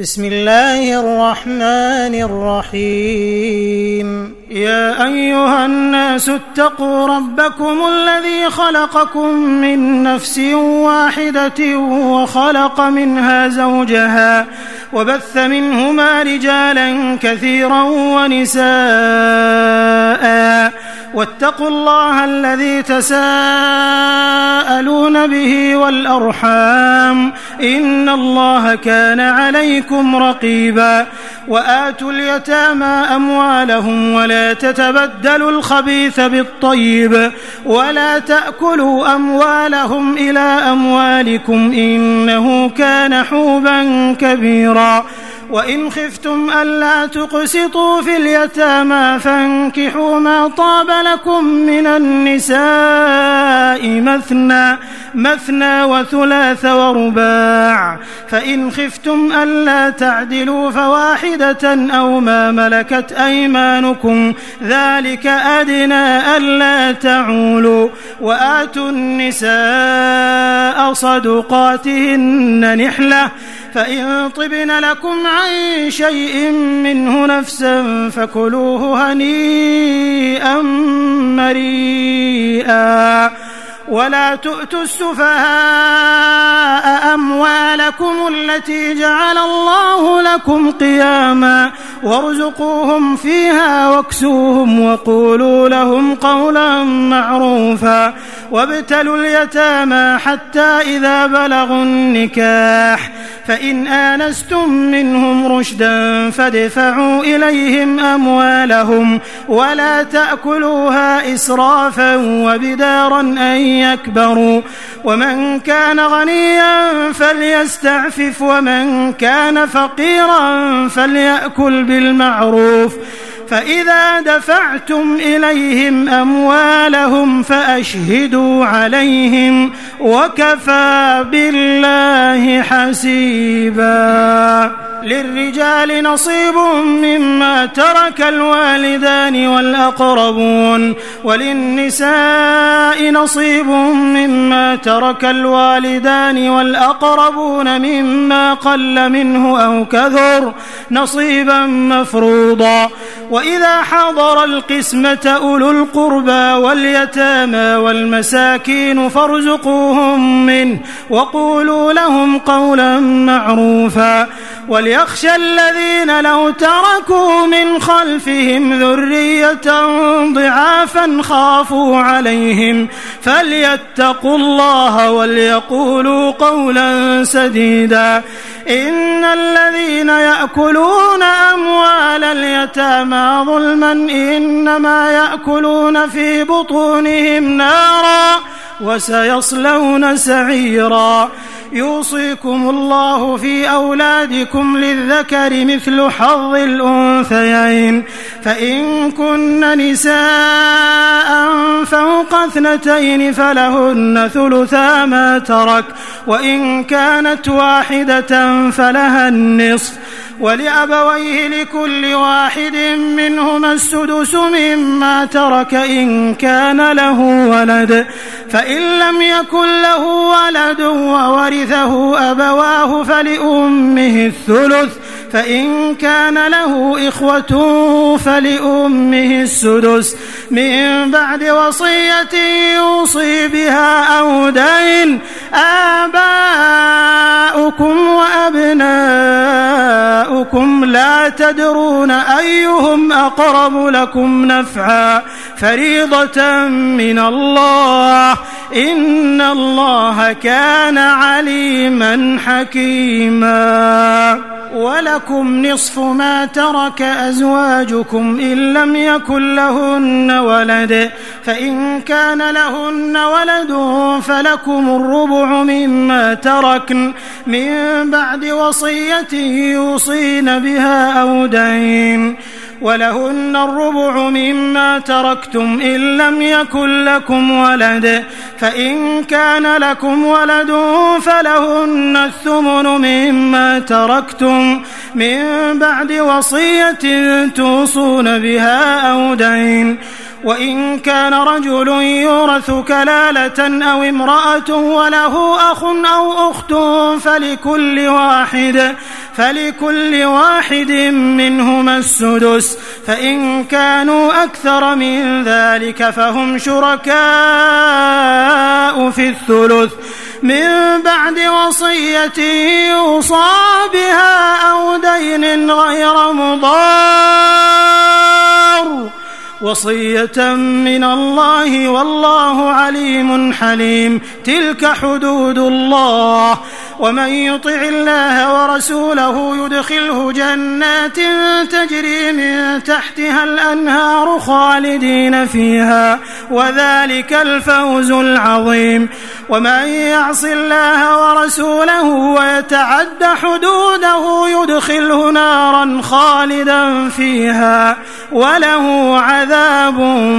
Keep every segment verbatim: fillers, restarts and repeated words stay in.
بسم الله الرحمن الرحيم يا أيها الناس اتقوا ربكم الذي خلقكم من نفس واحدة وخلق منها زوجها وبث منهما رجالا كثيرا ونساء واتقوا الله الذي تساءلون به والأرحام إن الله كان عليكم رقيبا وآتوا اليتامى أموالهم ولا تتبدلوا الخبيث بالطيب ولا تأكلوا أموالهم إلى أموالكم إنه كان حوبا كبيرا وإن خفتم ألا تقسطوا في اليتامى فانكحوا ما طاب لكم من النساء مثنى مثنى وثلاث ورباع فإن خفتم ألا تعدلوا فواحدة أو ما ملكت أيمانكم ذلك أدنى ألا تعولوا وآتوا النساء صدقاتهن نحلة فإن طبن لكم عن شيء منه نفسا فكلوه هنيئا مريئا ولا تؤتوا السفهاء أموالكم التي جعل الله لكم قياما وارزقوهم فيها واكسوهم وقولوا لهم قولا معروفا وابتلوا اليتامى حتى إذا بلغوا النكاح فإن آنستم منهم رشدا فادفعوا إليهم أموالهم ولا تأكلوها إسرافا وبدارا أن يكبروا ومن كان غنيا فليستعفف ومن كان فقيرا فليأكل بالمعروف فإذا دفعتم إليهم أموالهم فأشهدوا عليهم وكفى بالله حسيبا للرجال نصيب مما ترك الوالدان والأقربون وللنساء نصيب مما ترك الوالدان والأقربون مما قل منه أو كثر نصيبا مفروضا وإذا حضر القسمة أولو القربى واليتامى والمساكين فارزقوهم منه وقولوا لهم قولا معروفا وليخشى الذين لو تركوا من خلفهم ذرية ضعافا خافوا عليهم فليتقوا الله وليقولوا قولا سديدا إن الذين يأكلون أموال اليتامى ظلما إنما يأكلون في بطونهم نارا وسيصلون سعيرا يوصيكم الله في أولادكم للذكر مثل حظ الأنثيين فإن كن نساء فوق اثنتين فلهن ثلثا ما ترك وإن كانت واحدة فلها النصف ولأبويه لكل واحد منهما السدس مما ترك إن كان له ولد فإن لم يكن له ولد وورثه أبواه فلأمه الثلث فإن كان له إخوة فلأمه السدس من بعد وصية يوصي بها أو دين آباؤكم وأبناؤكم لا تدرون أيهم أقرب لكم نفعا فريضة من الله إن الله كان عليما حكيما ولكم نصف ما ترك أزواجكم إن لم يكن لهن ولد فإن كان لهن ولد فلكم الربع مما تركن من بعد وصية يوصين بها أو دين ولهن الربع مما تركتم إن لم يكن لكم ولد فإن كان لكم ولد فلهن الثمن مما تركتم من بعد وصية توصون بها أو دين وإن كان رجل يورث كلالة أو امرأة وله أخ أو أخت فلكل واحد فلكل واحد منهما السدس، فإن كانوا أكثر من ذلك فهم شركاء في الثلث من بعد وصية يوصى بها أو دين غير مضار، وصية من الله والله عليم حليم. تلك حدود الله، ومن يطع الله ورسوله يدخله جنات تجري من تحتها الأنهار خالدين فيها، وذلك الفوز العظيم. ومن يعص الله ورسوله ويتعد حدوده يدخله نارا خالدا فيها وله عذاب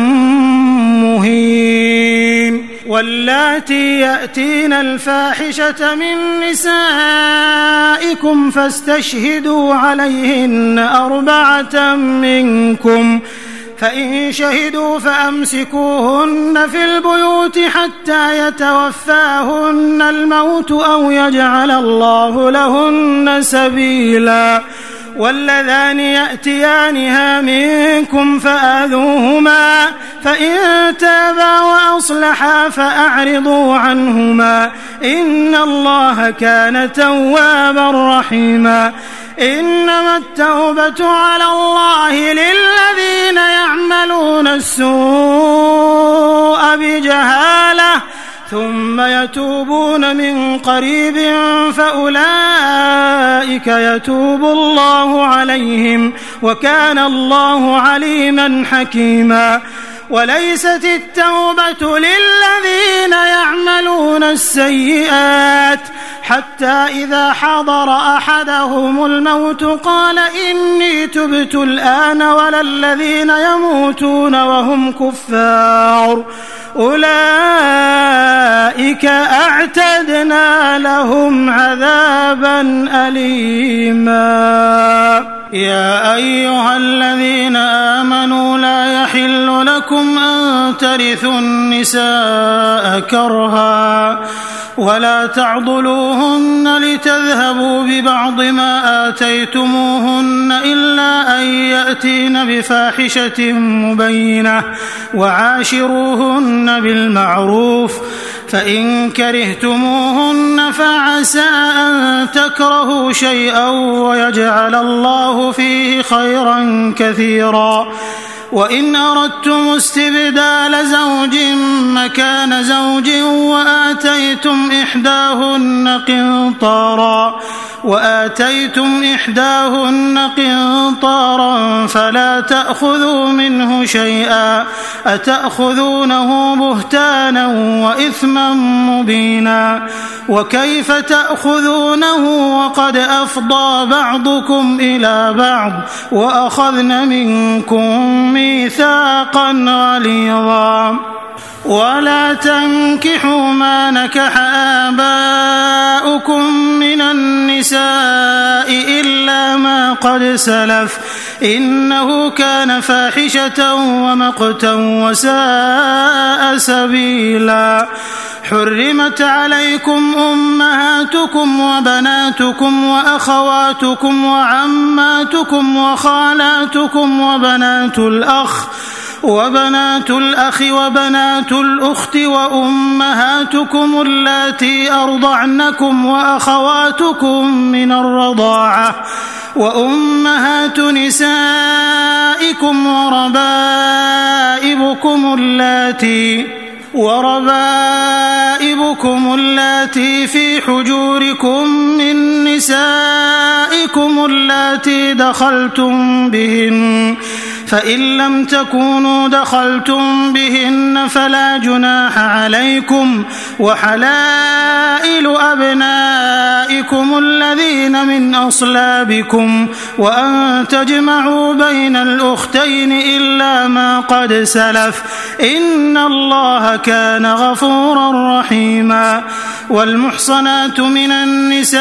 مهين. واللاتي يأتين الفاحشة من نسائكم فاستشهدوا عليهن أربعة منكم، فإن شهدوا فأمسكوهن في البيوت حتى يتوفاهن الموت أو يجعل الله لهن سبيلا. واللذان يأتيانها منكم فآذوهما، فإن تابا وأصلحا فأعرضوا عنهما، إن الله كان توابا رحيما. إنما التوبة على الله للذين يعملون السوء بجهالة ثم يتوبون من قريب فأولئك يتوب الله عليهم، وكان الله عليما حكيما. وليست التوبة للذين يعملون السيئات حتى إذا حضر أحدهم الموت قال إني تبت الآن، ولا الذين يموتون وهم كفار أولئك أعتدنا لهم عذابا أليما. يا أيها الذين آمنوا لا يحل لكم أن ترثوا النساء كرها ولا تعضلوهن لتذهبوا ببعض ما آتيتموهن إلا أن يأتين بفاحشة مبينة وعاشروهن بالمعروف، فإن كرهتموهن فعسى أن تكرهوا شيئا ويجعل الله فيه خيرا كثيرا. وإن أردتم استبدال زوج مكان زوج وآتيتم إحداهن قنطارا وآتيتم إحداهن قنطارا فلا تأخذوا منه شيئا، أتأخذونه بهتانا وإثما مبينا. وكيف تأخذونه وقد أفضى بعضكم إلى بعض وأخذن منكم ميثاقا غليظا. ولا تنكحوا ما نكح آباؤكم من النساء إلا ما قد سلف إنه كان فاحشة ومقتا وساء سبيلا. حرمت عليكم أمهاتكم وبناتكم وأخواتكم وعماتكم وخالاتكم وبنات الأخ وبنات الأخ وبنات الأخت وأمهاتكم اللاتي أرضعنكم وأخواتكم من الرضاعة وأمهات نسائكم وربائبكم اللاتي وربائبكم اللاتي في حجوركم من نسائكم اللاتي دخلتم بهن، فإن لم تكونوا دخلتم بهن فلا جناح عليكم، وحلائل أبنائكم الذين من أصلابكم، وأن تجمعوا بين الأختين إلا ما قد سلف إن الله كان غفورا رحيما. والمحصنات من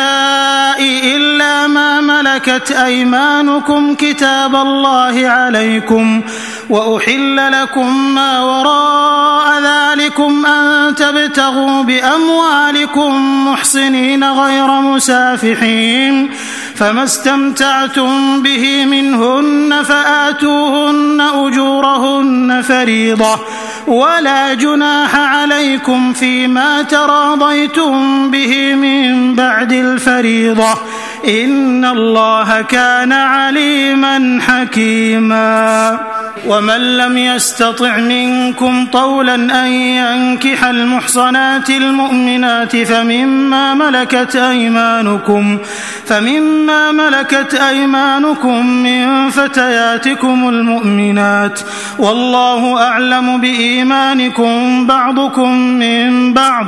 النساء إلا ما ملكت أيمانكم كتاب الله عليكم نسائكم وأحل لكم ما وراء ذلكم أن تبتغوا بأموالكم محصنين غير مسافحين فما استمتعتم به منهن فآتوهن أجورهن فريضة ولا جناح عليكم فيما تراضيتم به من بعد الفريضة إن الله كان عليما حكيما. ومن لم يستطع منكم طولا أن ينكح المحصنات المؤمنات فمما ملكت أيمانكم فمما ملكت أيمانكم من فتياتكم المؤمنات والله أعلم بإيمانكم بعضكم من بعض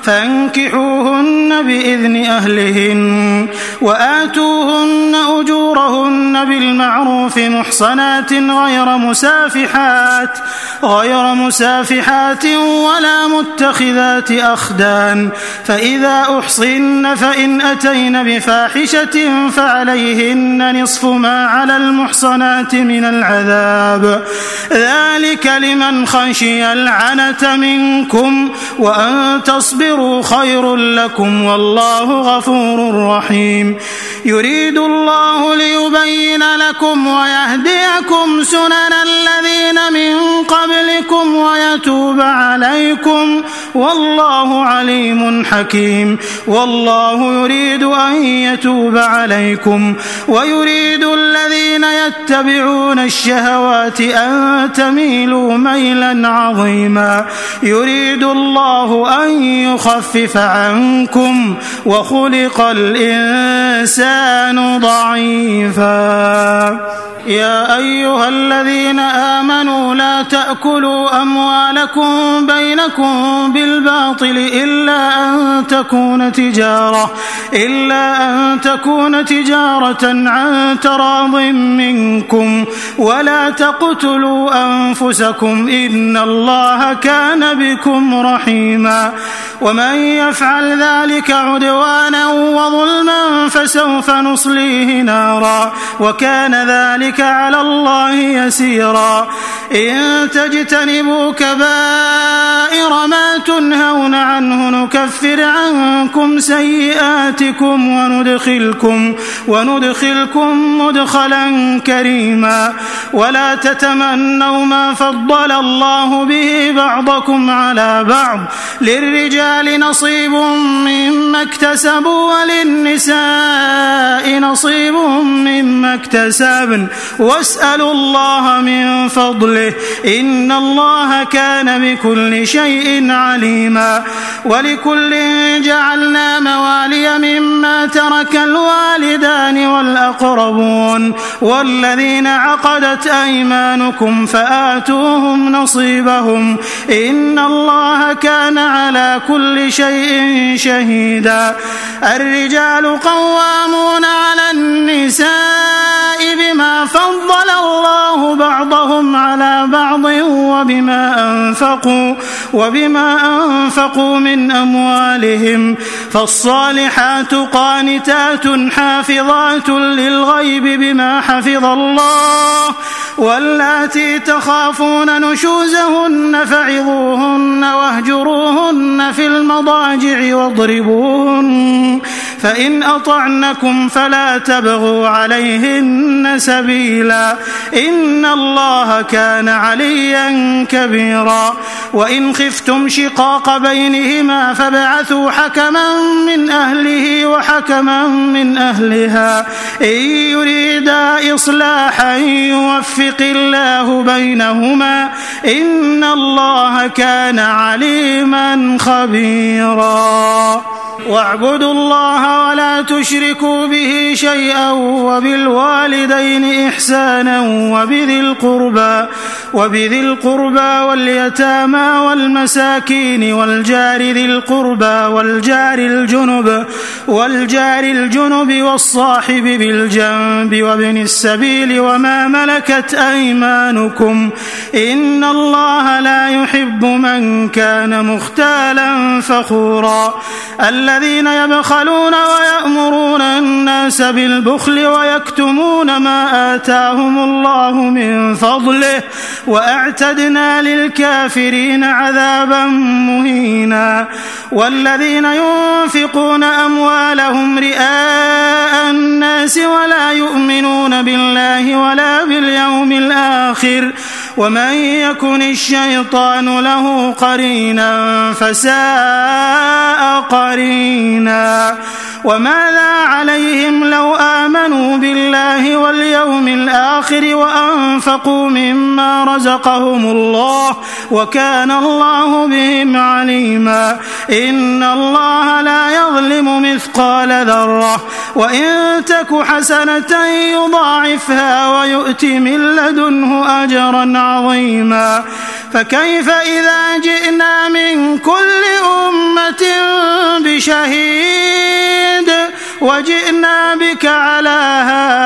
فانكحوهن بإذن أهلهن وآتوهن أجورهن بالمعروف محصنات غير مسافحات غير مسافحات ولا متخذات أخدان فإذا أحصن فإن أتين بفاحشة فعليهن نصف ما على المحصنات من العذاب ذلك لمن خشي العنة منكم وأن تصبروا خير لكم والله غفور رحيم. يريد الله ليبين لكم ويهديكم سنن الذين من قبلكم ويتوب عليكم والله عليم حكيم. والله يريد أن يتوب عليكم ويريد الذين يتبعون الشهوات أن تميلوا ميلا عظيما. يريد الله أن يخفف عنكم وخلق الإنسان ضعيفا. يا أيها الذين آمنوا لا تأكلوا أموالكم بينكم بالباطل إلا أن تكون تجارة إلا أن تكون تجارة عن تراض منكم ولا تقتلوا أنفسكم إن الله كان بكم رحيما. ومن يفعل ذلك عدوانا وظلما فسوف نصليه نارا وكان ذلك على الله يسيرا. إن تجتنبوا كبائر ما تنهون عنه نكفر عنكم سيئاتكم وندخلكم وندخلكم مدخلا كريما. ولا تتمنوا ما فضل الله به بعضكم على بعض للرجال نصيب مما اكتسبوا وللنساء نصيب مما اكتسبن واسألوا الله من فضله إن الله كان بكل شيء عليما. ولكل جعلنا موالي مما ترك الوالدان والأقربون والذين عقدت أيمانكم فآتوهم نصيبهم إن الله كان على كل شيء شهيدا. الرجال قوامون على النساء بما فضل الله بعضهم على بعض وبما أنفقوا وبما أنفقوا من أموالهم فالصالحات قانتات حافظات للغيب بما حفظ الله واللاتي تخافون نشوزهن فعظوهن واهجروهن في المضاجع واضربوهن فإن أطعنكم فلا تبغوا عليهن سبيلا إن الله كان عليا كبيرا. وإن خفتم شقاق بينهما فابعثوا حكما من أهله وحكما من أهلها إن يريدا إصلاحا يوفق الله بينهما إن الله كان عليما خبيرا. واعبدوا الله ولا تشركوا به شيئا وبالوالدين إحسانا وبذي القربى وبذي القربى واليتامى والمساكين والجار ذي القربى والجار الجنب والجار الجنب والصاحب بالجنب وابن السبيل وما ملكت أيمانكم إن الله لا يحب من كان مختالا فخورا الذين يبخلون ويأمرون الناس بالبخل ويكتمون ما آتاهم الله من فضله وأعتدنا للكافرين عذابا مهينا والذين ينفقون أموالهم رئاء الناس ولا يؤمنون بالله ولا باليوم الآخر ومن يكن الشيطان له قرينا فساء قرينا وماذا عليهم لو آمنوا بالله واليوم الآخر وأنفقوا مما رزقهم الله وكان الله بهم عليما إن الله لا يظلم مثقال ذرة وإن تك حسنة يضاعفها ويؤت من لدنه أجرا عظيما فكيف إذا جئنا من كل أمة بشهيد وجئنا بك على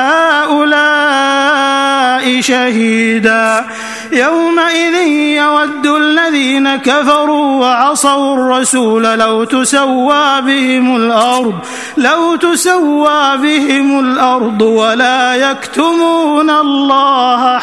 هؤلاء شهيدا يومئذ يود الذين كفروا وعصوا الرسول لو تسوى بهم الأرض لو تسوى بهم الأرض ولا يكتمون الله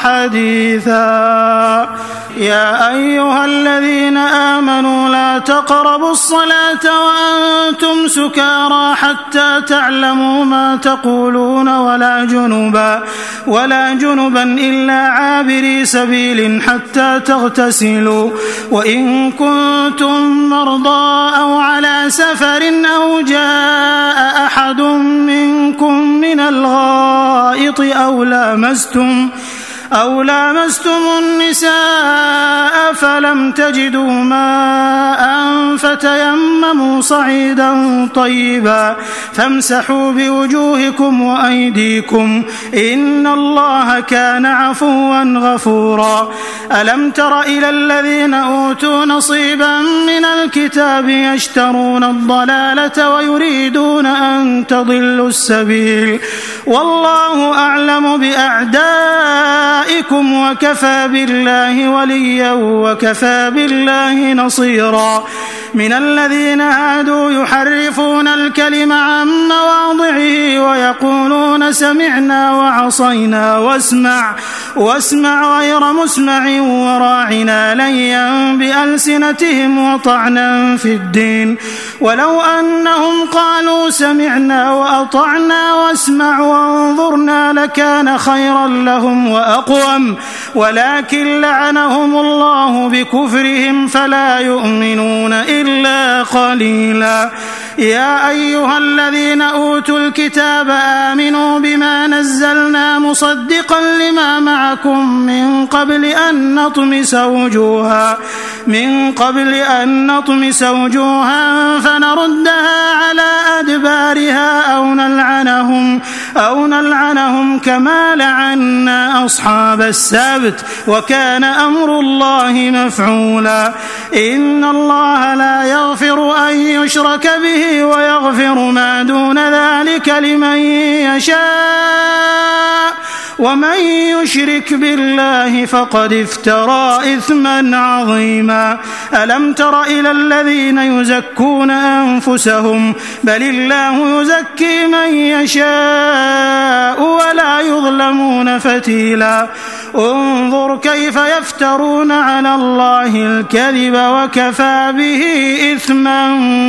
حديثا يا أيها الذين آمنوا لا تقربوا الصلاة وأنتم سكارى حتى تعلموا ما تقولون ولا جنبا ولا جنبا إلا عابري سبيل حتى تغتسلوا وإن كنتم مرضى أو على سفر أو جاء أحد منكم من الغائط أو لامستم أو لامستم النساء فلم تجدوا ماء فتيمموا صعيدا طيبا فامسحوا بوجوهكم وأيديكم إن الله كان عفوا غفورا ألم تر إلى الذين أوتوا نصيبا من الكتاب يشترون الضلالة ويريدون أن تضلوا السبيل والله أعلم بأعدائكم وكفى بالله وليا وكفى بالله نصيرا من الذين هادوا يحرفون الكلم عن مواضعه ويقولون سمعنا وعصينا واسمع واسمع غير مسمع وراعنا ليا بألسنتهم وطعنا في الدين ولو أنهم قالوا سمعنا وأطعنا واسمع وانظرنا لكان خيرا لهم وأقوم ولكن لعنهم الله بكفرهم فلا يؤمنون إلا قليلا يا أيها الذين أوتوا الكتاب آمنوا بما نزلنا مصدقا لما معكم من قبل أن نطمس وجوها من قبل أن نطمس وجوها فنردها على أدبارها أو نلعنهم أو نلعنهم كما لعنا أصحاب السبت وكان أمر الله مفعولا إن الله لا يغفر أن يشرك به ويغفر ما دون ذلك لمن يشاء ومن يشرك بالله فقد افترى إثما عظيما ألم تر إلى الذين يزكون أنفسهم بل الله يزكي من يشاء ولا يظلمون فتيلا انظر كيف يفترون على الله الكذب وكفى به إثما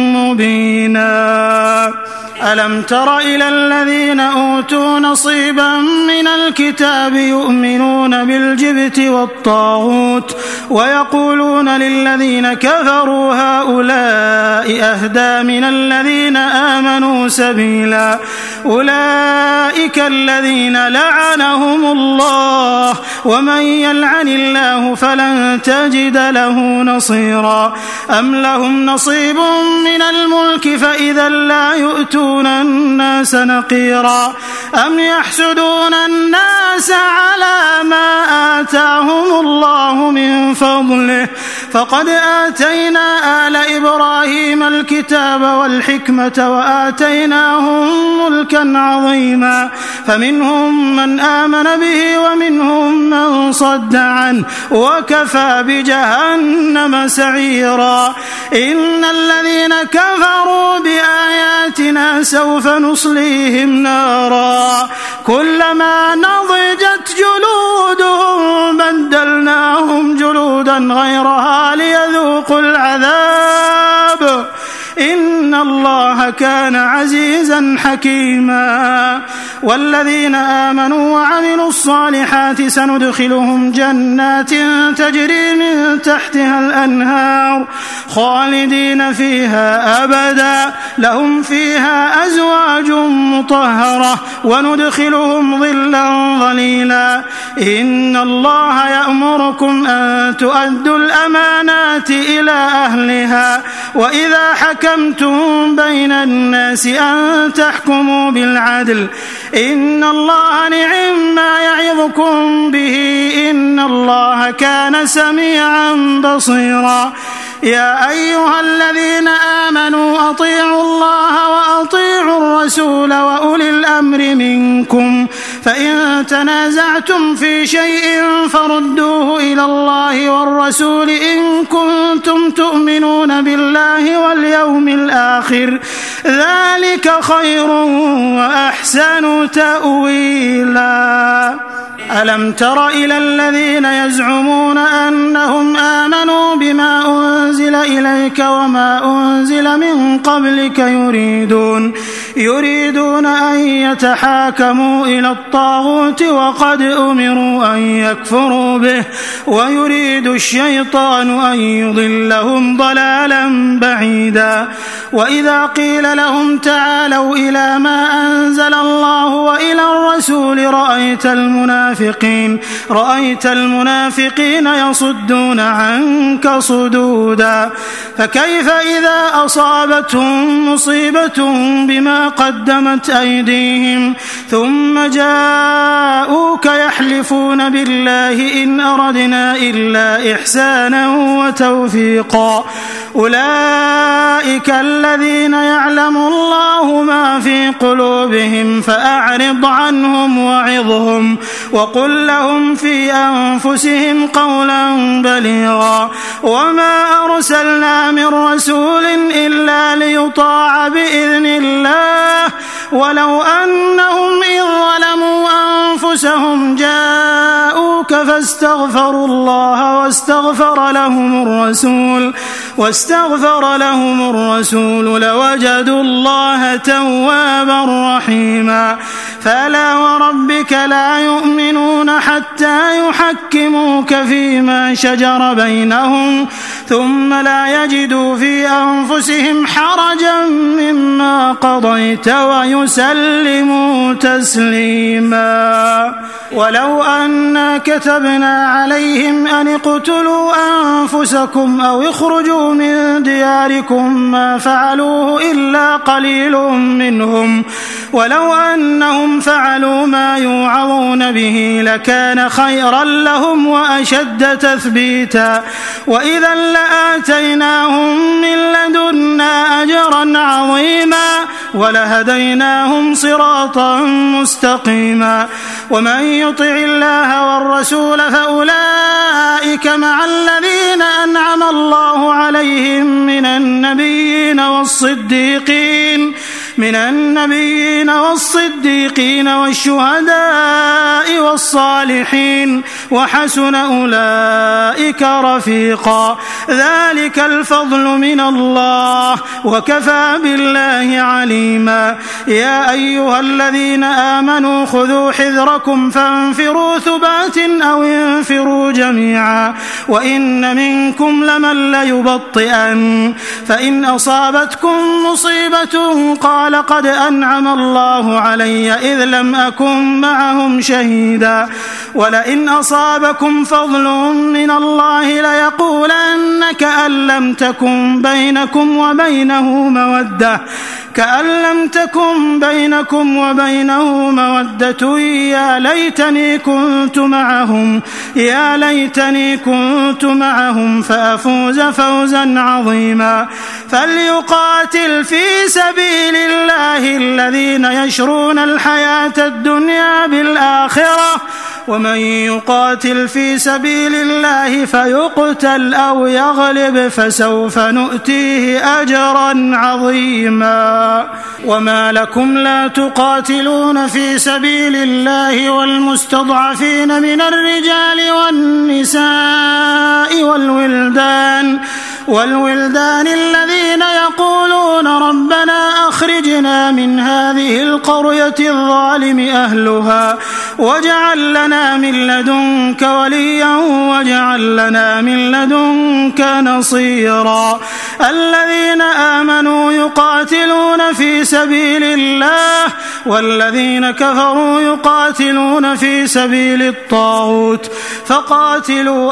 مبينا ألم تر إلى الذين أوتوا نصيبا من الكتاب يؤمنون بالجبت والطاغوت ويقولون للذين كفروا هؤلاء أهدى من الذين آمنوا سبيلا أولئك الذين لعنهم الله ومن يلعن الله فلن تجد له نصيرا أم لهم نصيب من الملك فإذا لا يؤتون يحسدون الناس نقيرا أم يحسدون الناس على ما آتاهم الله من فضله فقد آتينا آل إبراهيم الكتاب والحكمة وآتيناهم ملكا عظيما فمنهم من آمن به ومنهم من صد عنه وكفى بجهنم سعيرا إن الذين كفروا بآياتنا سوف نصليهم نارا كلما نضجت جلودهم بدلناهم جلودا غيرها ليذوقوا العذاب إن الله كان عزيزا حكيما والذين آمنوا وعملوا الصالحات سندخلهم جنات تجري من تحتها الأنهار خالدين فيها أبدا لهم فيها أزواج مطهرة وندخلهم ظلا ظليلا إن الله يأمركم أن تؤدوا الأمانات إلى أهلها وإذا حكمتم بين الناس أن تحكموا بالعدل إن الله نعم ما يعظكم به إن الله كان سميعا بصيرا يا أيها الذين آمنوا أطيعوا الله وأطيعوا الرسول وأولي الأمر منكم فإن تنازعتم في شيء فردوه إلى الله والرسول إن كنتم تؤمنون بالله واليوم الآخر ذلك خير وأحسن تأويلا ألم تر إلى الذين يزعمون أنهم آمنوا بما أنزل إليك وما أنزل من قبلك يريدون يريدون أن يتحاكموا إلى الطاغوت وقد أمروا أن يكفروا به ويريد الشيطان أن يضلهم ضلالا بعيدا وإذا قيل لهم تعالوا إلى ما أنزل الله وإلى الرسول رأيت المنافقين رأيت المنافقين يصدون عنك صدودا فكيف إذا أصابتهم مصيبة بما قدمت أيديهم ثم جاءوك يحلفون بالله إن أردنا إلا إحسانا وتوفيقا أولئك الذين يعلم الله ما في قلوبهم فأعرض عنهم وعظهم وقل لهم في أنفسهم قولا بليغا وما أرسلنا من رسول إلا ليطاع بإذن الله ولو أنهم إذ ظلموا أنفسهم جاءوك فاستغفروا الله واستغفر لهم الرسول واستغفر لهم الرسول لوجدوا الله توابا رحيما فلا وربك لا يؤمنون حتى يحكموك فيما شجر بينهم ثم لا يجدوا في أنفسهم حرجا مما قضيت ويسلموا تسليما ولو أنا كتبنا عليهم أن اقتلوا أنفسكم أو اخرجوا من دياركم ما فعلوه إلا قليل منهم ولو أنهم فعلوا ما يوعظون به لكان خيرا لهم وأشد تثبيتا وإذا لآتيناهم من لدنا أجرا عظيما ولهديناهم صراطا مستقيما ومن يطع الله والرسول فأولئك مع الذين أنعم الله عليهم من النبيين والصديقين من النبيين والصديقين والشهداء والصالحين وحسن أولئك رفيقا ذلك الفضل من الله وكفى بالله عليما يا أيها الذين آمنوا خذوا حذركم فانفروا ثبات أو انفروا جميعا وإن منكم لمن ليبطئن فإن أصابتكم مصيبة قال قد أنعم الله علي إذ لم أكن معهم شهيدا ولئن أصابكم فضل من الله ليقولن كأن لم تكن بينكم وبينه مودة كأن لم تكن بينكم وبينه مودة يا ليتني كنت معهم يا ليتني كنت معهم فأفوز فوزا عظيما فليقاتل في سبيل الله الذين يشرون الحياة الدنيا بالآخرة ومن يقاتل في سبيل الله فيقتل أو يغلب فسوف نؤتيه أجرا عظيما وما لكم لا تقاتلون في سبيل الله والمستضعفين من الرجال والنساء والولدان والولدان الذين يقولون ربنا أخرجنا من هذه القرية الظالم أهلها واجعل لنا من لدنك وليا واجعل لنا من لدنك نصيرا الذين آمنوا يقاتلون في سبيل الله والذين كفروا يقاتلون في سبيل الطاغوت فقاتلوا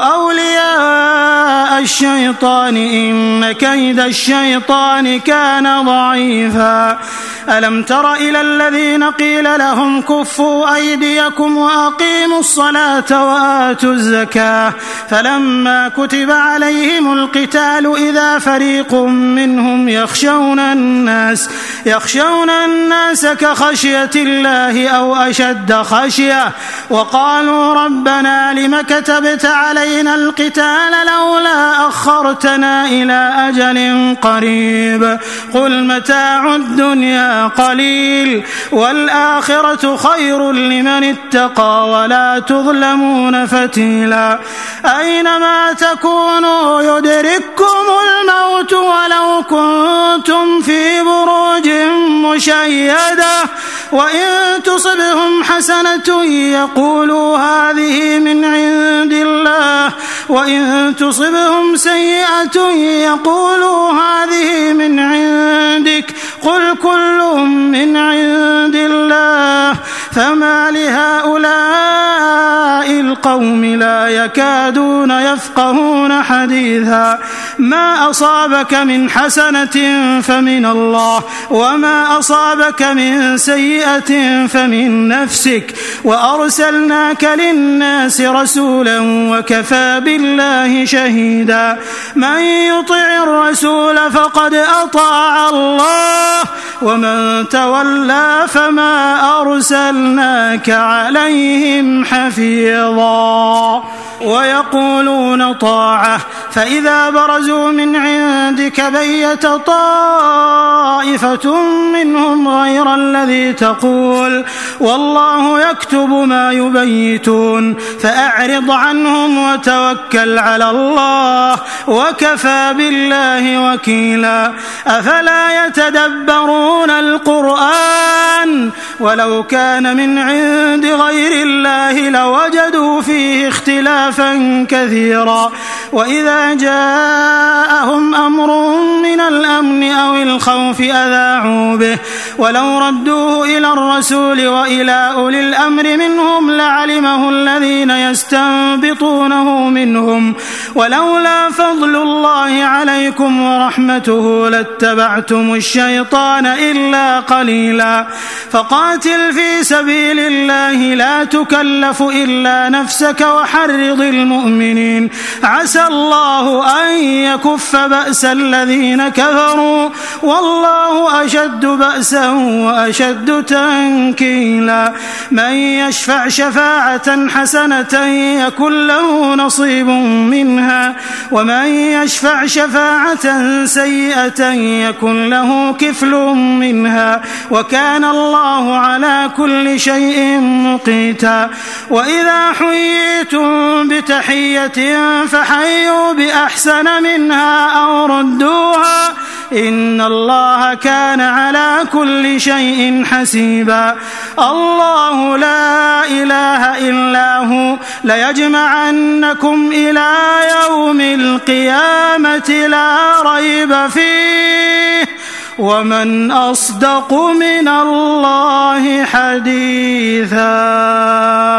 أولياء الشيطان إن كيد الشيطان كان ضعيفا ألم تر إلى الذين قيل لهم كفوا أيديكم وأقيموا الصلاة وآتوا الزكاة فلما كتب عليهم القتال إذا فريق منهم يخشون الناس يخشون الناس كخشية الله أو أشد خشية وقالوا ربنا لم كتبت علينا القتال لولا أخرتنا إلى أجل قريب قل متاع الدنيا قليل والآخرة خير لمن اتقى ولا تظلمون فتيلا أينما تكونوا يدرككم الموت ولو كنتم في بروج مشيدة وإن تصبهم حسنة يقولوا هذه من عند الله وإن تصبهم سيئة يقولوا هذه من عندك قل كل من عند الله فما لهؤلاء القوم لا يكادون يفقهون حديثا ما أصابك من حسنة فمن الله وما أصابك من سيئة فمن نفسك وأرسلناك للناس رسولا وكفى بالله شهيدا من يطع الرسول فقد أطاع الله ومن تولى فما أرسلناك عليهم حفيظا ويقولون طاعة فإذا برزوا من عندك بيت طائفة منهم غير الذي تقول والله يكتب ما يبيتون فأعرض عنهم وتوكل على الله وكفى بالله وكيلا أفلا يتدبرون القرآن ولو كان من عند غير الله لوجدوا فيه اختلافا كثيرا وإذا جاءهم أمر من الأمن أو الخوف أذاعوا به ولو ردوه إلى الرسول وإلى أولي الأمر منهم لعلمه الذين يستنبطونه منهم ولولا فضل الله عليكم ورحمته لاتبعتم الشيطان إلا قليلا فقاتل في سبيل الله لا تكلف إلا نفسك وحرض المؤمنين عسى الله أن يكف بأس الذين كفروا والله أشد بأسا وأشد تنكيلا من يشفع شفاعة حسنة يكن له نصيب منها ومن يشفع شفاعة سيئة يكن له كفل منها وكان الله على كل شيء مقيتا وإذا حييتم بتحية فحيوا بأحسن منها أو ردوها إن الله كان على كل شيء حسيبا الله لا إله إلا هو ليجمعنكم إلى يوم القيامة لا ريب فيه ومن أصدق من الله حديثا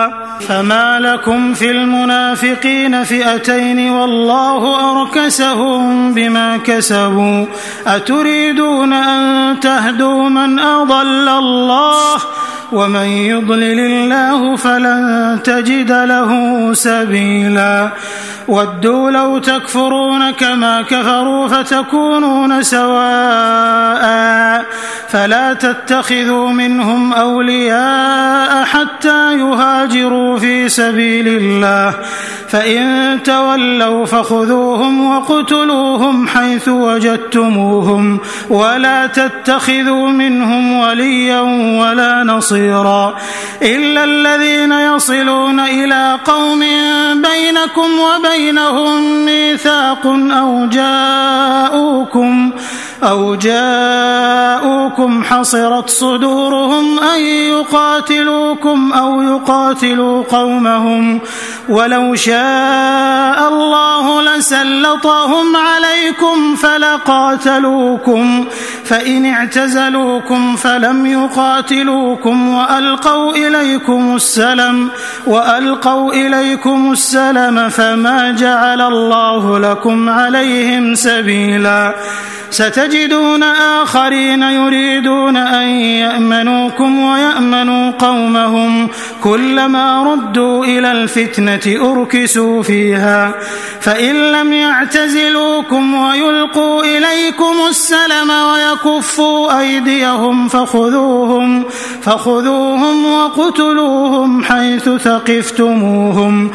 فما لكم في المنافقين فئتين والله أركسهم بما كسبوا أتريدون أن تهدوا من أضل الله ومن يضلل الله فلن تجد له سبيلا ودوا لو تكفرون كما كفروا فتكونون سواء فلا تتخذوا منهم أولياء حتى يهاجروا في سبيل الله فإن تولوا فخذوهم وقتلوهم حيث وجدتموهم ولا تتخذوا منهم وليا ولا نصيرا إلا الذين يصلون إلى قوم بينكم وبينهم ميثاق أو جاءوكم أو جاءوكم حصرت صدورهم أن يقاتلوكم أو يقاتلوا قومهم ولو شاء الله لسلطهم عليكم فلقاتلوكم فإن اعتزلوكم فلم يقاتلوكم وألقوا إليكم السلم وألقوا إليكم السلم فما جعل الله لكم عليهم سبيلا ستجدون آخرين يريدون أن يأمنوكم ويأمنوا قومهم كلما ردوا إلى الفتنة أركسوا فيها فإن لم يعتزلوكم ويلقوا إليكم السلم ويكفوا أيديهم فخذوهم فخذوهم وقتلوهم حيث ثقفتموهم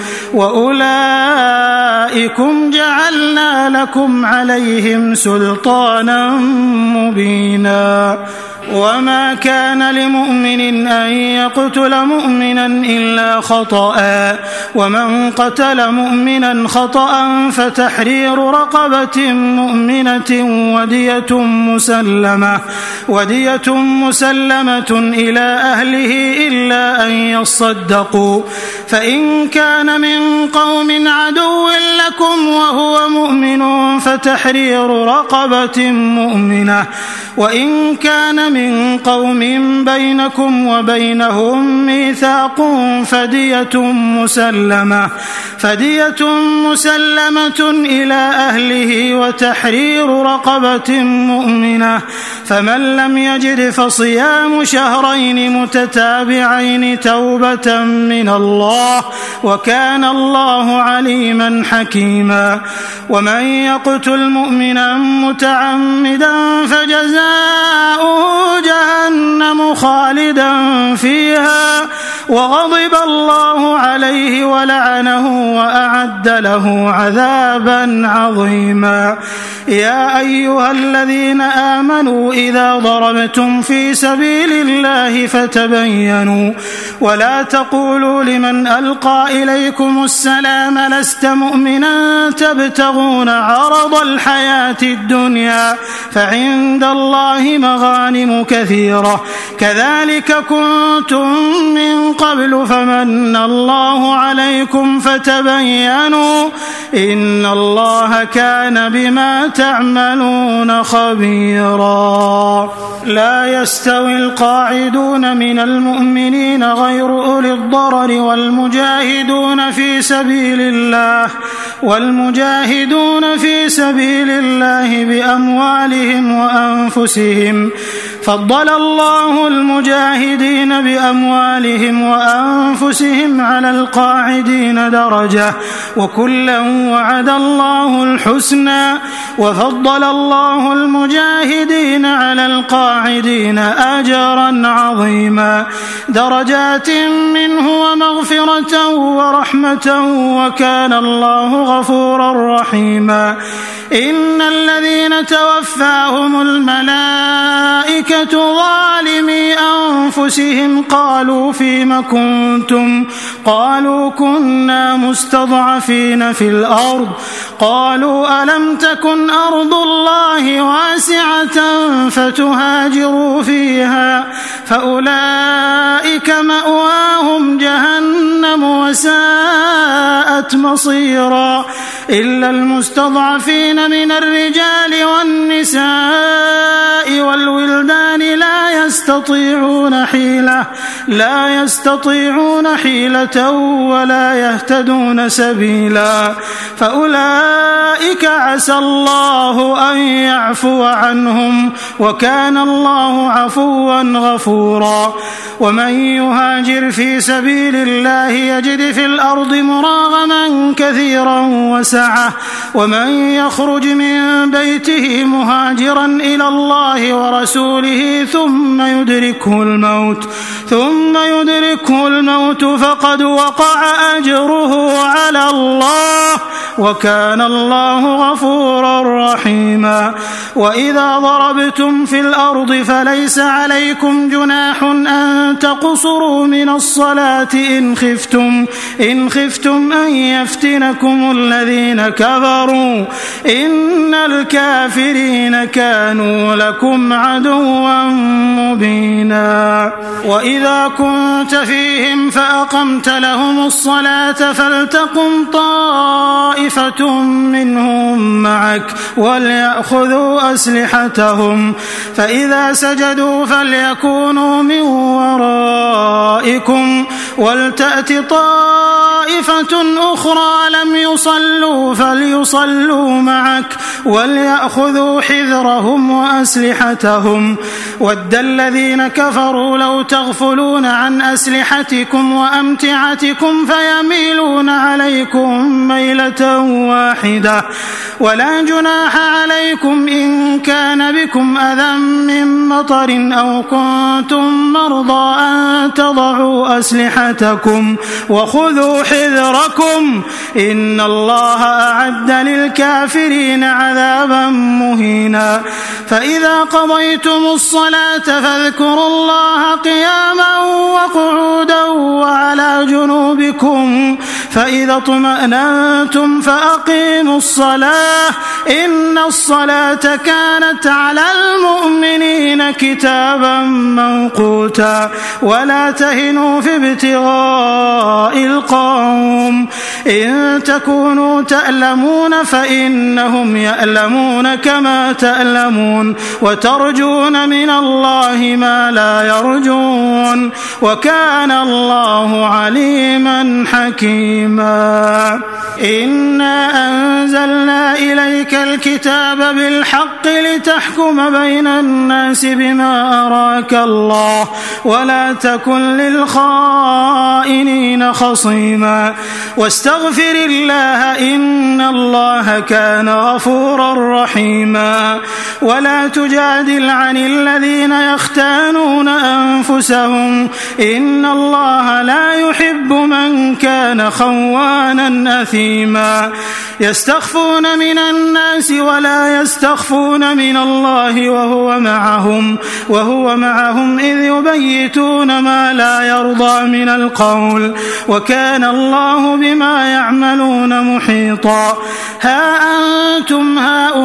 وأولئكم جعلنا لكم عليهم سلطانا مبينا وما كان لمؤمن أن يقتل مؤمنا إلا خطأ ومن قتل مؤمنا خطأ فتحرير رقبة مؤمنة ودية مسلمة ودية مسلمة إلى أهله إلا أن يصدقوا فإن كان من قوم عدو لكم وهو مؤمن فتحرير رقبة مؤمنة وإن كان من قوم بينكم وبينهم ميثاق فدية مسلمة فدية مسلمة إلى أهله وتحرير رقبة مؤمنة فمن لم يجد فصيام شهرين متتابعين توبة من الله وكان الله عليما حكيما ومن يقتل مؤمنا متعمدا فجزاؤه جهنم خالدا فيها وغضب الله عليه ولعنه وأعد له عذابا عظيما يا أيها الذين آمنوا إذا ضربتم في سبيل الله فتبينوا ولا تقولوا لمن ألقى إليكم السلام لست مؤمنا تبتغون عرض الحياة الدنيا فعند الله مغانم كثيرة كذلك كنتم من قبل فمن الله عليكم فتبينوا إن الله كان بما تعملون خبيرا لا يستوي القاعدون من المؤمنين غير أولي الضرر والمجاهدون في سبيل الله والمجاهدون في سبيل الله بأموالهم وأنفسهم فضل الله المجاهدين بأموالهم وأنفسهم على القاعدين درجة وكلا وعد الله الحسنى وفضل الله المجاهدين على القاعدين أجرا عظيما درجات منه ومغفرة ورحمة وكان الله غفورا رحيما إن الذين توفاهم الملائكة ظالمي أنفسهم قالوا فيم كنتم قالوا كنا مستضعفين في الأرض قالوا ألم تكن أرض الله واسعة فتهاجروا فيها فأولئك مأواهم جهنم وساءت مصيرا إلا المستضعفين من الرجال والنساء والولدان لا يستطيعون حيلة لا يستطيعون حيلة ولا يهتدون سبيلا فأولئك عسى الله أن يعفو عنهم وكان الله عفوا غفورا ومن يهاجر في سبيل الله يجد في الأرض مراغما كثيرا وسعة ومن يخرج من بيته مهاجرا إلى الله ورسوله ثم يدركه الموت ثم يدركه الموت فقد وقع أجره على الله وكان الله غفورا رحيما وإذا ضربتم في الأرض فليس عليكم جناح أن تقصروا من الصلاة إن خفتم إن خفتم أن يفتنكم الذين كفروا إن الكافرين كانوا لكم عدوا مبينا وإذا كنت فيهم فأقمت لهم الصلاة فلتقم طائفة منهم معك وليأخذوا أسلحتهم فإذا سجدوا فليكونوا من ورائكم ولتأت طائفة أخرى لم يصلوا فليصلوا معك وليأخذوا حذرهم وأسلحتهم ود الذين كفروا لو تغفلون عن أسلحتكم وأمتعتكم فيميلون عليكم ميلة واحدة ولا جناح عليكم إن كان بكم أذى من مطر أو كنتم مرضى أن تضعوا أسلحتكم وخذوا حذركم إن الله أعد للكافرين عذابا مهينا فإذا قضيتم الصلاة فاذكروا الله قياما وقعودا وعلى جنوبكم فإذا اطمأننتم فأقيموا الصلاة إن الصلاة كانت على المؤمنين كتابا موقوتا ولا تهنوا في ابتغاء القوم إن تكونوا تألمون فإنهم يألمون كما تألمون وترجون من الله ما لا يرجون وكان الله عليما حكيما إنا أنزلنا إليك الكتاب بالحق لتحكم بين الناس بما أراك الله ولا تكن للخائنين خصيما واستغفر الله إن الله كان غفورا رحيما ولا تجادل عن الذين يختانون أنفسهم إن الله لا يحب من كان خوانا أثيما يستخفون من الناس ولا يستخفون من الله وهو معهم وهو معهم إذ يبيتون ما لا يرضى من القول وكان الله بما يعملون محيطا ها أنتم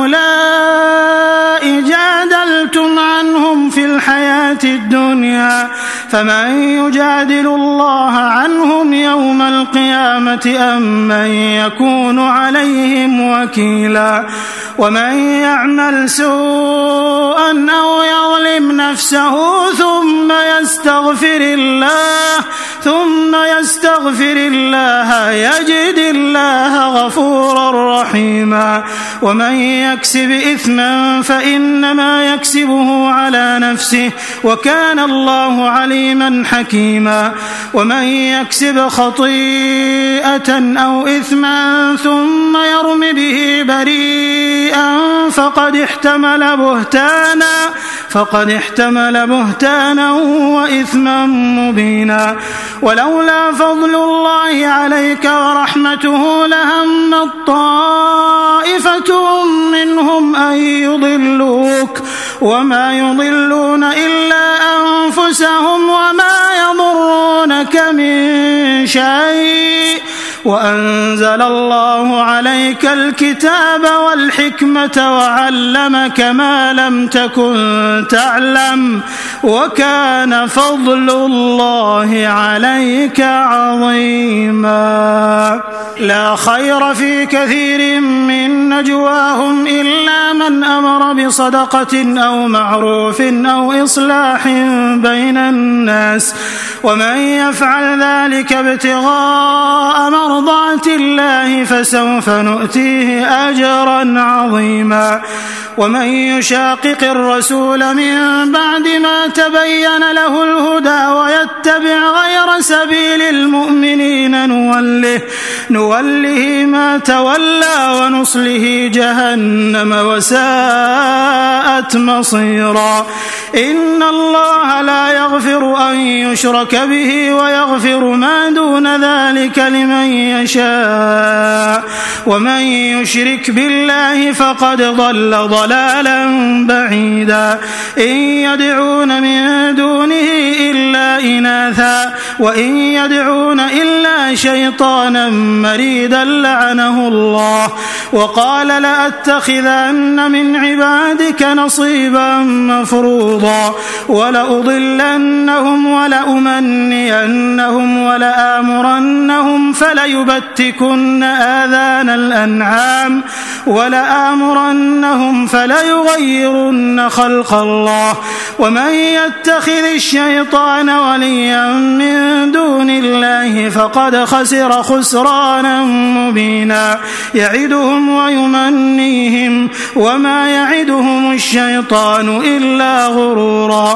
هؤلاء جادلتم عنهم في الحياة الدنيا فمن يجادل الله عنهم يوم القيامة أم من يكون عليهم وكيلا ومن يعمل سوءا أو يظلم نفسه ثم يستغفر الله ثم يستغفر الله يجد الله غفورا رحيما ومن يكسب إثما فإنما يكسبه على نفسه وكان الله عليما حكيما ومن يكسب خطيئة أو إثما ثم يرم به بريئا فقد احتمل بهتانا فقد احتمل بهتانا وإثما مبينا ولولا فضل الله عليك ورحمته لهمت طائفة منهم أن يضلوك وما يضلون إلا أنفسهم وما يضرونك من شيء وأنزل الله عليك الكتاب والحكمة وعلمك ما لم تكن تعلم وكان فضل الله عليك عظيما لا خير في كثير من نجواهم إلا من أمر بصدقة أو معروف أو إصلاح بين الناس ومن يفعل ذلك ابتغاء مرضات الله فسوف نؤتيه أجرا عظيما ومن يشاقق الرسول من بعد ما تبين له الهدى ويتبع غير سبيل المؤمنين نوله, نوله ما تولى ونصله جهنم وساءت مصيرا إن الله لا يغفر أن يشرك به ويغفر ما دون ذلك لمن يشاء ومن يشرك بالله فقد ضل ضلالا بعيدا إن يدعون من دونه إلا إناثا وإن يدعون إلا شيطانا مريدا لعنه الله وقال لأتخذن من عبادك نصيبا مفروضا ولأضلنهم ولأمنينهم ولآمرنهم فليبتكن آذان الأنعام ولآمرنهم فليغيرن خلق الله ومن يتخذ الشيطان وليا من دون الله فقد خسر خسرانا مبينا يعدهم ويمنيهم وما يعدهم الشيطان إلا غرورا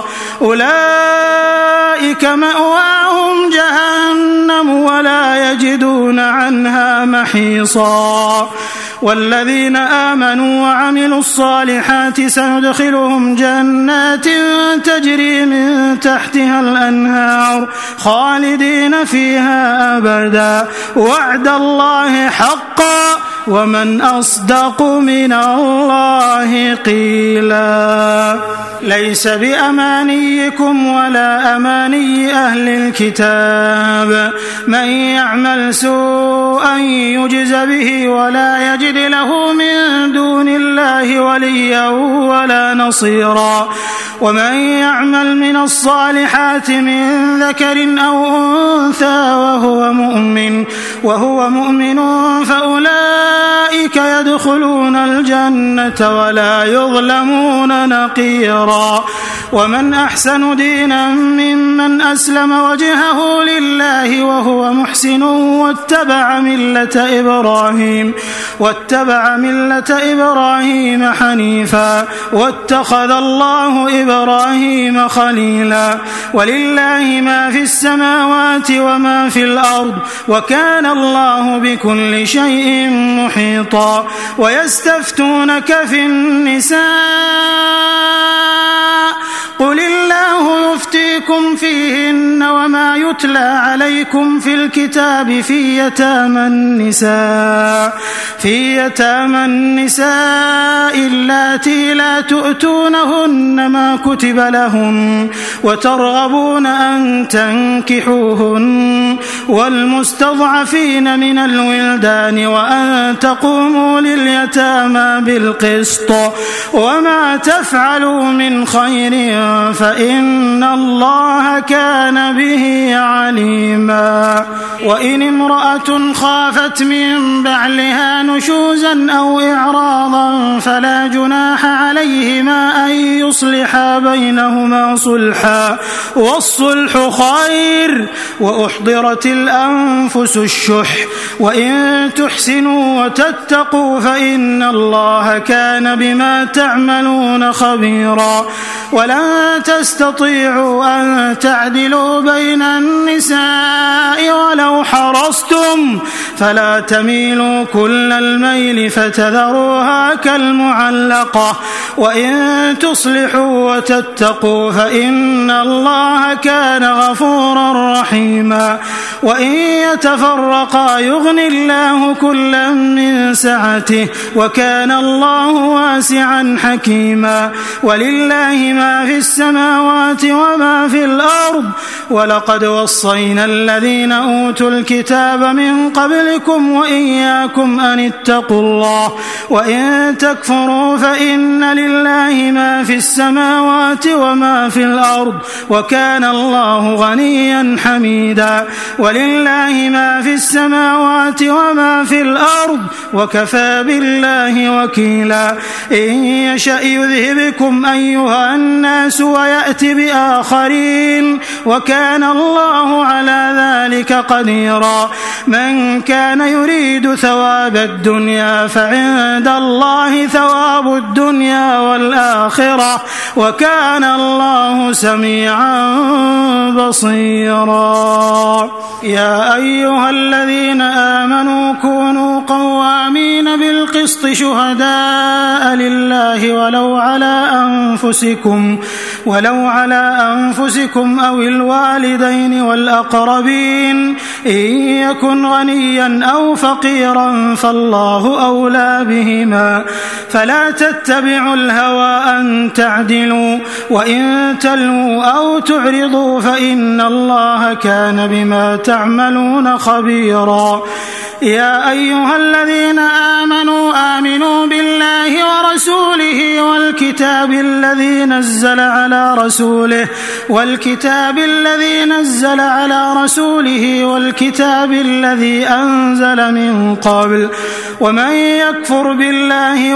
أولئك مأواهم جهنم ولا يجدون عنها محيصا والذين آمنوا وعملوا الصالحات سندخلهم جنات تجري من تحتها الأنهار خالدين فيها أبدا وعد الله حقا ومن أصدق من الله قيلا ليس بأمانيكم ولا أماني أهل الكتاب من يعمل سوءا يجز به ولا يجد له من دون الله وليا ولا نصيرا ومن يعمل من الصالحات من ذكر أو أنثى وهو مؤمن وهو مؤمن فأولئك يدخلون الجنة ولا يظلمون نقيرا ومن أحسن دينا ممن أسلم وجهه لله وهو محسن واتبع ملة إبراهيم واتبع ملة إبراهيم حنيفا واتخذ الله إبراهيم خليلا ولله ما في السماوات وما في الأرض وكان الله بكل شيء محيطا ويستفتونك في النساء قل الله يفتيكم فيهن وما يتلى عليكم في الكتاب في يتامى النساء في يتامى النساء اللاتي لا تؤتونهن ما كتب لهن وترغبون أن تنكحوهن والمستضعفين من الولدان وأن تقوموا لليتامى بالقسط وما تفعلوا من خير فإن الله كان به عليما وإن امرأة خافت من بعلها نشوزا أو إعراضا فلا جناح عليهما أن يصلحا بينهما صلحا والصلح خير وأحضرت الأنفس الشح وإن تحسنوا وتتقوا فإن الله كان بما تعملون خبيرا ولن تستطيعوا أن تعدلوا بين النساء ولو حرصتم فلا تميلوا كل الميل فتذروها كالمعلقة وإن تصلحوا وتتقوا فإن الله كان غفورا رحيما وإن يتفرقا يغني الله كلا من سعته وكان الله واسعا حكيما ولله ما في السماوات وما في في الأرض ولقد وصينا الذين أوتوا الكتاب من قبلكم وإياكم أن اتقوا الله وإن تكفروا فإن لله ما في السماوات وما في الأرض وكان الله غنيا حميدا ولله ما في السماوات وما في الأرض وكفى بالله وكيلا إن يشأ يذهبكم أيها الناس ويأتي بآخرين وكان الله على ذلك قديرا من كان يريد ثواب الدنيا فعند الله ثواب الدنيا والآخرة وكان الله سميعا بصيرا يا أيها الذين آمنوا كونوا قوامين بالقسط شهداء لله ولو على أنفسكم ولو على أنفسكم أو الوالدين والأقربين إن يكن غنيا أو فقيرا فالله أولى بهما فلا تتبعوا الهوى أن تعدلوا وإن تلووا أو تعرضوا فإن الله كان بما تعملون خبيرا يا أيها الذين آمنوا آمنوا بالله ورسوله والكتاب الذي نزل على رسوله والكتاب الذي نزل على رسوله والكتاب الذي أنزل من قبل ومن يكفر بالله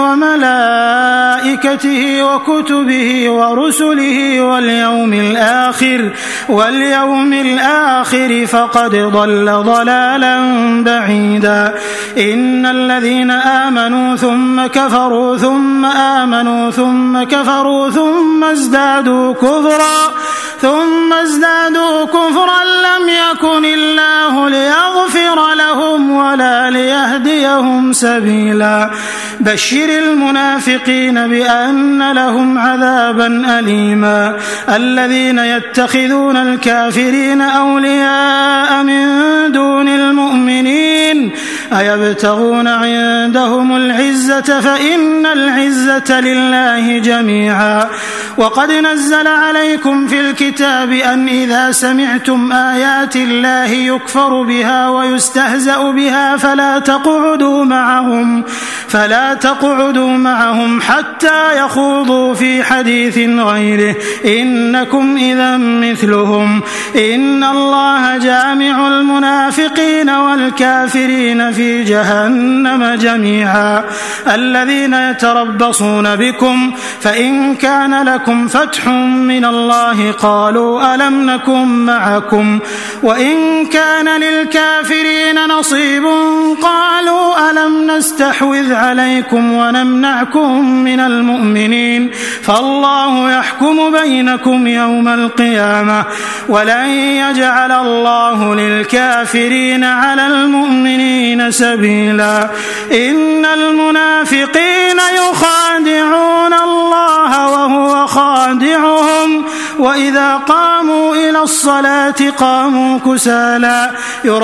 وملائكته وكتبه ورسله واليوم الآخر واليوم الآخر فقد ضل ضلالا بعيدا إن الذين آمنوا ثم كفروا ثم آمنوا ثم كفروا ثم ازدادوا كفرا ثم ازدادوا كفرا لم يكن الله ليغفر لهم ولا ليهديهم سبيلا بشر المنافقين بأن لهم عذابا أليما الذين يتخذون الكافرين أولياء من دون المؤمنين أيبتغون عندهم العزة فإن العزة لله جميعا وقد نزل عليكم في الكتاب أن إذا سمعتم آيات الله يكفر بها ويستهزأ بها فلا تقعدوا معهم فلا تقعدوا معهم حتى يخوضوا في حديث غيره إنكم إذا مثلهم إن الله جامع المنافقين والكافرين في جهنم جميعا الذين يتربصون بكم فإن كان لكم فتح من الله قالوا ألم نكن معكم وإن كان للكافرين نصيب قالوا ألم نستحوذ عليكم ونمنعكم من المؤمنين فالله يحكم بينكم يوم القيامة ولن يجعل الله للكافرين على المؤمنين سبيلا إن المنافقين يخادعون الله وهو خادعهم وإذا قاموا إلى الصلاة قاموا كسالى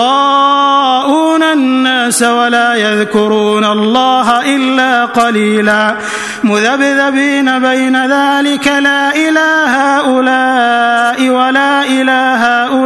يراءون الناس ولا يذكرون الله إلا قليلا مذبذبين بين ذلك لا إله هؤلاء ولا إله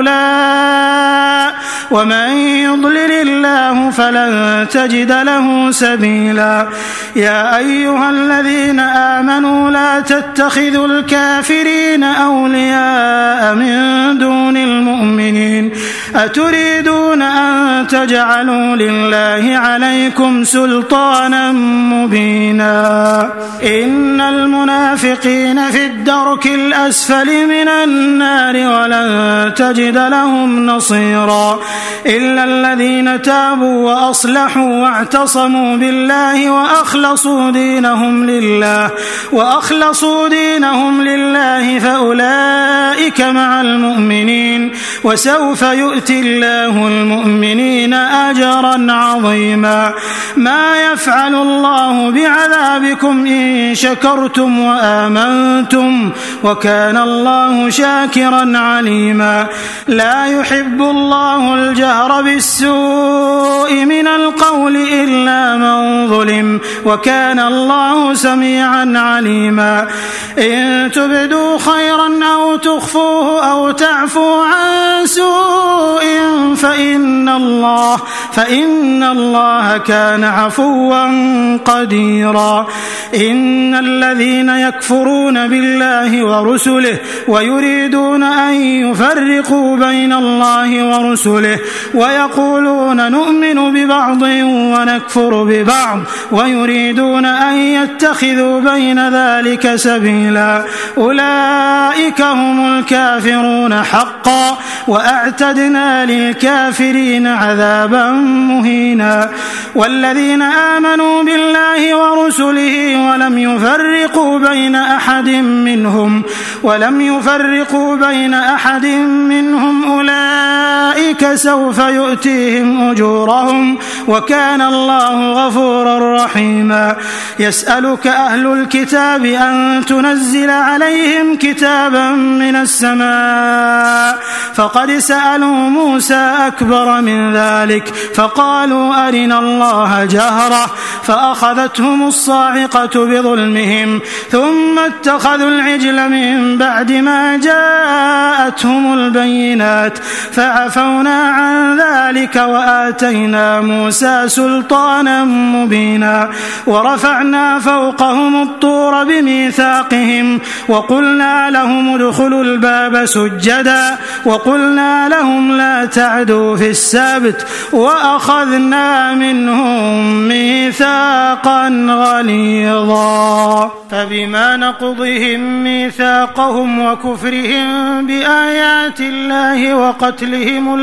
هؤلاء ومن يضلل الله فلن تجد له سبيلا يا أيها الذين آمنوا لا تتخذوا الكافرين أولياء من دون المؤمنين أتريدون أن تجعلوا لله عليكم سلطانا مبينا إن المنافقين في الدرك الأسفل من النار ولن تجد لهم نصيرا إلا الذين تابوا وأصلحوا واعتصموا بالله وأخلصوا دينهم لله وأخلصوا دينهم لله فأولئك مع المؤمنين وسوف يؤتي سيؤتي الله المؤمنين أجرا عظيما. ما يفعل الله بعذابكم إن شكرتم وآمنتم وكان الله شاكرا عليما. لا يحب الله الجهر بالسوء من القول إلا من ظلم وكان الله سميعا عليما. إن تبدوا خيرا أو تخفوه أو تعفو عن سوء فإن الله فإن الله كان عفوا قديرا. إن الذين يكفرون بالله ورسله ويريدون أن يفرقوا بين الله ورسله ويقولون نؤمن ببعض ونكفر ببعض ويريدون أن يتخذوا بين ذلك سبيلا أولئك هم الكافرون حقا وأعتدنا للكافرين عذابا مهينا. والذين آمنوا بالله ورسله ولم يفرقوا بين أحد منهم ولم يفرقوا بين أحد منهم أولئك سوف يؤتيهم أجورهم وكان الله غفورا رحيما. يسألك أهل الكتاب أن تنزل عليهم كتابا من السماء فقد سألوا موسى أكبر من ذلك فقالوا أرنا الله جهرة فأخذتهم الصاعقة بظلمهم ثم اتخذوا العجل من بعد ما جاءتهم البينات فعفونا عن ذلك وآتينا موسى سلطانا مبينا. ورفعنا فوقهم الطور بميثاقهم وقلنا لهم ادخلوا الباب سجدا وقلنا لهم لا تعدوا في السبت وأخذنا منهم ميثاقا غليظا. فبما نقضهم ميثاقهم وكفرهم بآيات الله وقتلهم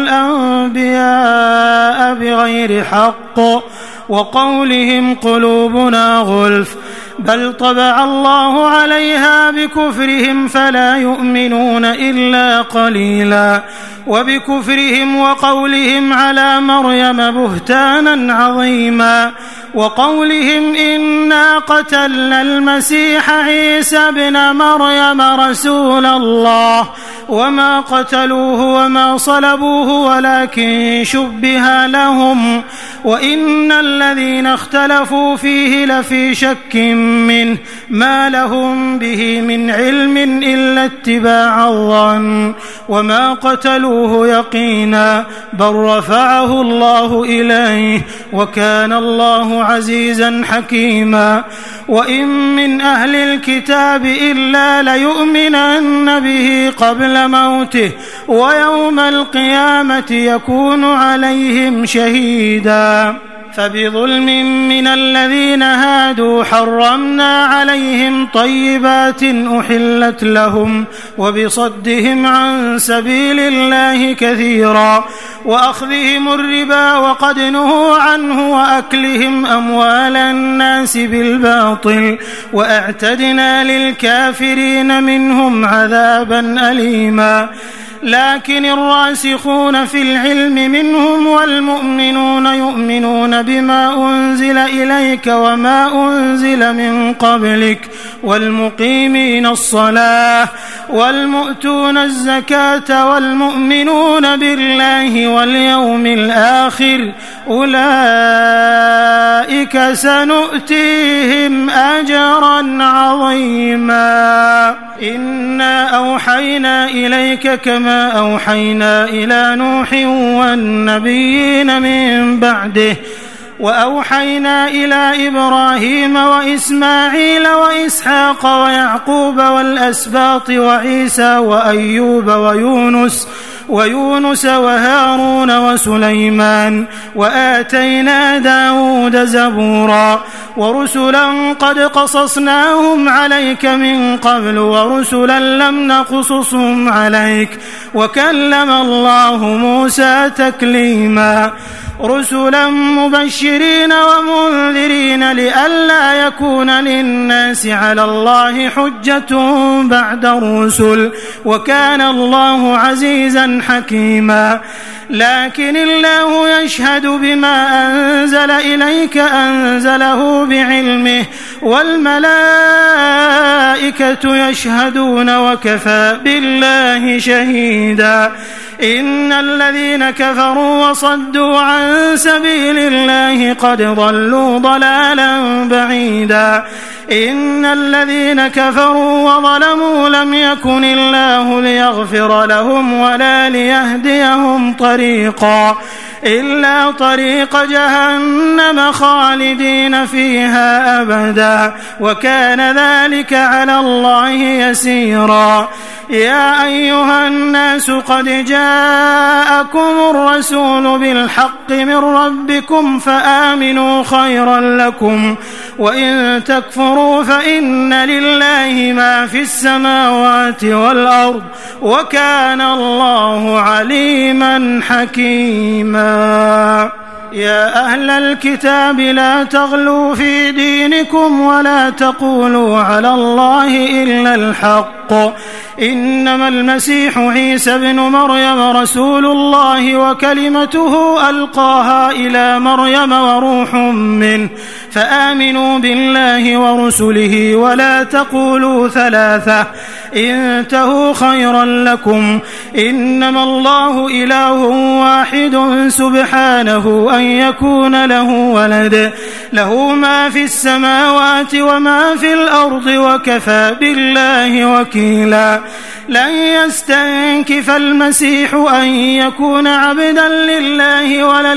الأنبياء بغير حق وقولهم قلوبنا غلف بل طبع الله عليها بكفرهم فلا يؤمنون إلا قليلا. وبكفرهم وقولهم على مريم بهتانا عظيما وقولهم إنا قتلنا المسيح عيسى ابن مريم رسول الله وما قتلوه وما صلبوه ولكن شبه لهم وإن الذين اختلفوا فيه لفي شك منه ما لهم به من علم إلا اتباع الظن وما قتلوه يقينا بل رفعه الله إليه وكان الله عزيزا حكيما. وإن من أهل الكتاب إلا ليؤمنن به قبل موته ويوم القيامة يكون عليهم شهيدا. فبظلم من الذين هادوا حرمنا عليهم طيبات أحلت لهم وبصدهم عن سبيل الله كثيرا وأخذهم الربا وقد نهوا عنه وأكلهم أموال الناس بالباطل وأعتدنا للكافرين منهم عذابا أليما. لكن الراسخون في العلم منهم والمؤمنون يؤمنون بما أنزل إليك وما أنزل من قبلك والمقيمين الصلاة والمؤتون الزكاة والمؤمنون بالله واليوم الآخر أولئك سنؤتيهم أجرا عظيما. إنا أوحينا إليك كما أوحينا إلى نوح والنبيين من بعده وأوحينا إلى إبراهيم وإسماعيل وإسحاق ويعقوب والأسباط وعيسى وأيوب ويونس ويونس وهارون وسليمان وآتينا داود زبورا ورسلا قد قصصناهم عليك من قبل ورسلا لم نقصصهم عليك وكلم الله موسى تكليما. رسلا مبشرين ومنذرين لئلا يكون للناس على الله حجة بعد الرسل وكان الله عزيزا حكيما لكن الله يشهد بما أنزل إليك أنزله بعلمه والملائكة يشهدون وكفى بالله شهيدا إن الذين كفروا وصدوا عن سبيل الله قد ضلوا ضلالا بعيدا إن الذين كفروا وظلموا لم يكن الله ليغفر لهم ولا ليهديهم طريقا إلا طريق جهنم خالدين فيها أبدا وكان ذلك على الله يسيرا يا أيها الناس قد جاءكم الرسول بالحق من ربكم فآمنوا خيرا لكم وإن تكفروا فإن لله ما في السماوات والأرض وكان الله عليما حكيما يا أهل الكتاب لا تغلوا في دينكم ولا تقولوا على الله إلا الحق إنما المسيح عيسى بن مريم رسول الله وكلمته ألقاها إلى مريم وروح منه فآمنوا بالله ورسله ولا تقولوا ثلاثة انتهوا خيرا لكم إنما الله إله واحد سبحانه أن يكون له ولد له ما في السماوات وما في الأرض وكفى بالله وكيلا لن يستنكف المسيح أن يكون عبدا لله ولا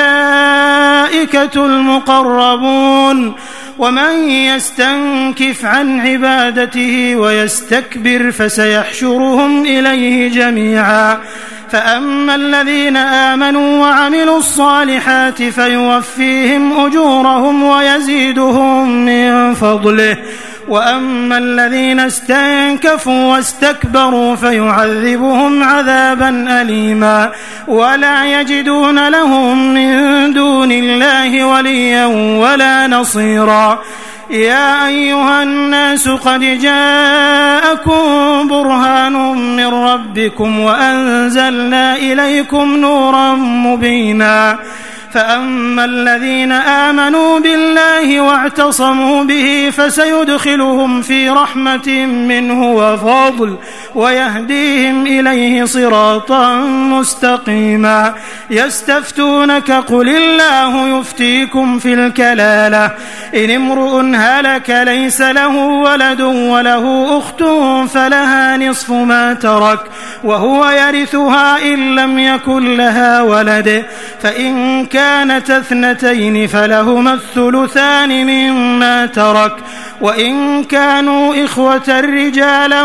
الملائكة المقربون ومن يستنكف عن عبادته ويستكبر فسيحشرهم إليه جميعا فأما الذين آمنوا وعملوا الصالحات فيوفيهم أجورهم ويزيدهم من فضله وأما الذين استنكفوا واستكبروا فيعذبهم عذابا أليما ولا يجدون لهم من دون الله وليا ولا نصيرا يا أيها الناس قد جاءكم برهان من ربكم وأنزلنا إليكم نورا مبينا فأما الذين آمنوا بالله واعتصموا به فسيدخلهم في رحمة منه وفضل ويهديهم إليه صراطا مستقيما يستفتونك قل الله يفتيكم في الكلالة إن امرؤ هلك ليس له ولد وله أخت فلها نصف ما ترك وهو يرثها إن لم يكن لها ولد فإن كانت اثنتين فلهما الثلثان مما ترك وإن كانوا إخوة رجالا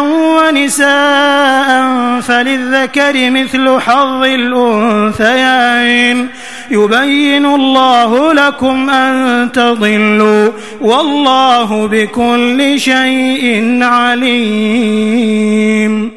ونساء فللذكر مثل حظ الأنثيين يبين الله لكم أن تضلوا والله بكل شيء عليم